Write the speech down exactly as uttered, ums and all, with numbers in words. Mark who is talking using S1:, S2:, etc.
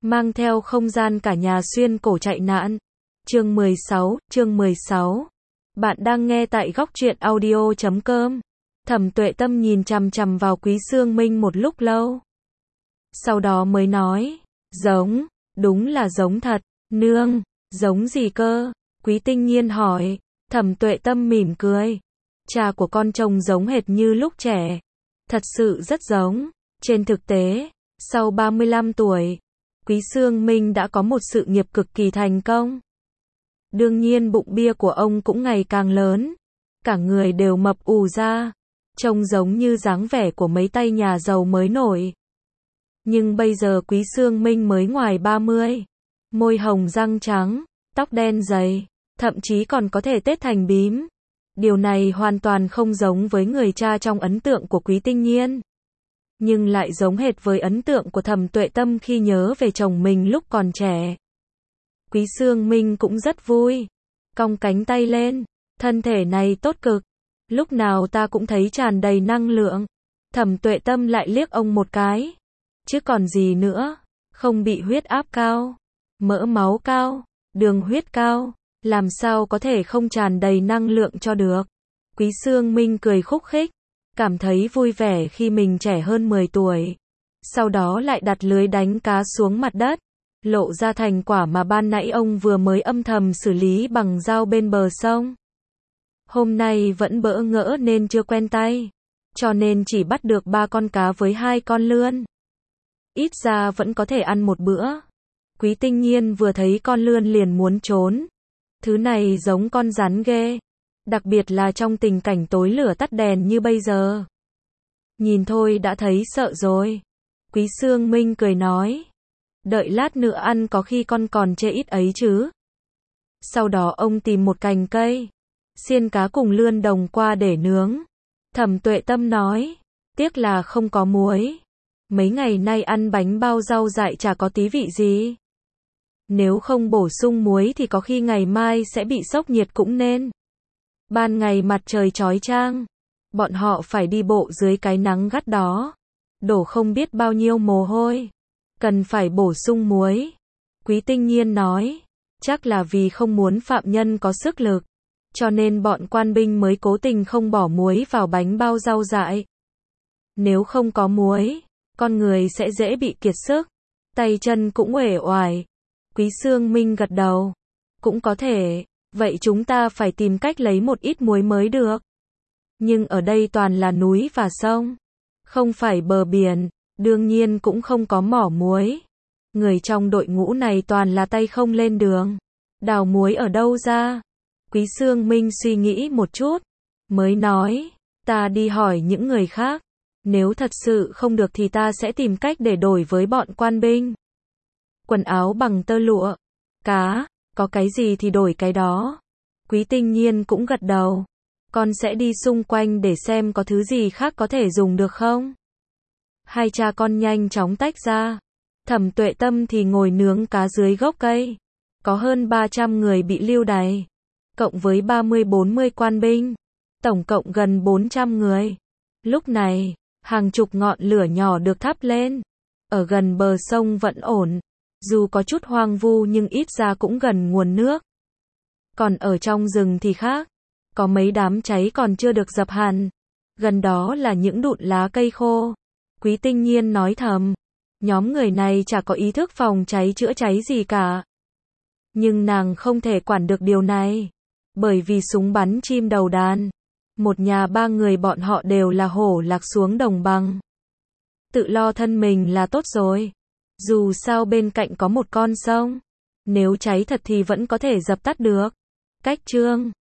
S1: mang theo không gian cả nhà xuyên cổ chạy nạn. Chương mười sáu, chương mười sáu. Bạn đang nghe tại góc truyện audio chấm com. Thẩm Tuệ Tâm nhìn chằm chằm vào Quý Xương Minh một lúc lâu. Sau đó mới nói, giống, đúng là giống thật, nương, giống gì cơ? Quý Tinh Nhiên hỏi. Thẩm Tuệ Tâm mỉm cười. Cha của con trông giống hệt như lúc trẻ. Thật sự rất giống. Trên thực tế, sau ba mươi lăm tuổi, Quý Xương Minh đã có một sự nghiệp cực kỳ thành công. Đương nhiên bụng bia của ông cũng ngày càng lớn. Cả người đều mập ù ra. Trông giống như dáng vẻ của mấy tay nhà giàu mới nổi. Nhưng bây giờ Quý Xương Minh mới ngoài ba mươi. Môi hồng răng trắng, tóc đen dày, thậm chí còn có thể tết thành bím. Điều này hoàn toàn không giống với người cha trong ấn tượng của Quý Tinh Nhiên. Nhưng lại giống hệt với ấn tượng của Thẩm Tuệ Tâm khi nhớ về chồng mình lúc còn trẻ. Quý Xương Minh cũng rất vui. Cong cánh tay lên. Thân thể này tốt cực. Lúc nào ta cũng thấy tràn đầy năng lượng. Thẩm Tuệ Tâm lại liếc ông một cái. Chứ còn gì nữa. Không bị huyết áp cao, mỡ máu cao, đường huyết cao. Làm sao có thể không tràn đầy năng lượng cho được. Quý Xương Minh cười khúc khích. Cảm thấy vui vẻ khi mình trẻ hơn mười tuổi. Sau đó lại đặt lưới đánh cá xuống mặt đất. Lộ ra thành quả mà ban nãy ông vừa mới âm thầm xử lý bằng dao bên bờ sông. Hôm nay vẫn bỡ ngỡ nên chưa quen tay. Cho nên chỉ bắt được ba con cá với hai con lươn. Ít ra vẫn có thể ăn một bữa. Quý Tinh Nhiên vừa thấy con lươn liền muốn trốn. Thứ này giống con rắn ghê. Đặc biệt là trong tình cảnh tối lửa tắt đèn như bây giờ. Nhìn thôi đã thấy sợ rồi. Quý Xương Minh cười nói. Đợi lát nữa ăn có khi con còn chê ít ấy chứ. Sau đó ông tìm một cành cây. Xiên cá cùng lươn đồng qua để nướng. Thẩm Tuệ Tâm nói. Tiếc là không có muối. Mấy ngày nay ăn bánh bao rau dại chả có tí vị gì. Nếu không bổ sung muối thì có khi ngày mai sẽ bị sốc nhiệt cũng nên. Ban ngày mặt trời chói chang. Bọn họ phải đi bộ dưới cái nắng gắt đó. Đổ không biết bao nhiêu mồ hôi. Cần phải bổ sung muối. Quý Tinh Nhiên nói. Chắc là vì không muốn phạm nhân có sức lực. Cho nên bọn quan binh mới cố tình không bỏ muối vào bánh bao rau dại. Nếu không có muối, con người sẽ dễ bị kiệt sức. Tay chân cũng uể oải. Quý Xương Minh gật đầu. Cũng có thể. Vậy chúng ta phải tìm cách lấy một ít muối mới được. Nhưng ở đây toàn là núi và sông. Không phải bờ biển. Đương nhiên cũng không có mỏ muối. Người trong đội ngũ này toàn là tay không lên đường. Đào muối ở đâu ra? Quý Xương Minh suy nghĩ một chút. Mới nói. Ta đi hỏi những người khác. Nếu thật sự không được thì ta sẽ tìm cách để đổi với bọn quan binh. Quần áo bằng tơ lụa. Cá. Có cái gì thì đổi cái đó. Quý Tinh Nhiên cũng gật đầu. Con sẽ đi xung quanh để xem có thứ gì khác có thể dùng được không. Hai cha con nhanh chóng tách ra. Thẩm Tuệ Tâm thì ngồi nướng cá dưới gốc cây. Có hơn ba trăm người bị lưu đày. Cộng với ba mươi bốn mươi quan binh. Tổng cộng gần bốn trăm người. Lúc này, hàng chục ngọn lửa nhỏ được thắp lên. Ở gần bờ sông vẫn ổn. Dù có chút hoang vu nhưng ít ra cũng gần nguồn nước. Còn ở trong rừng thì khác. Có mấy đám cháy còn chưa được dập hẳn. Gần đó là những đụn lá cây khô. Quý Tinh Nhiên nói thầm. Nhóm người này chả có ý thức phòng cháy chữa cháy gì cả. Nhưng nàng không thể quản được điều này. Bởi vì súng bắn chim đầu đàn. Một nhà ba người bọn họ đều là hổ lạc xuống đồng bằng. Tự lo thân mình là tốt rồi. Dù sao bên cạnh có một con sông. Nếu cháy thật thì vẫn có thể dập tắt được. Cách chương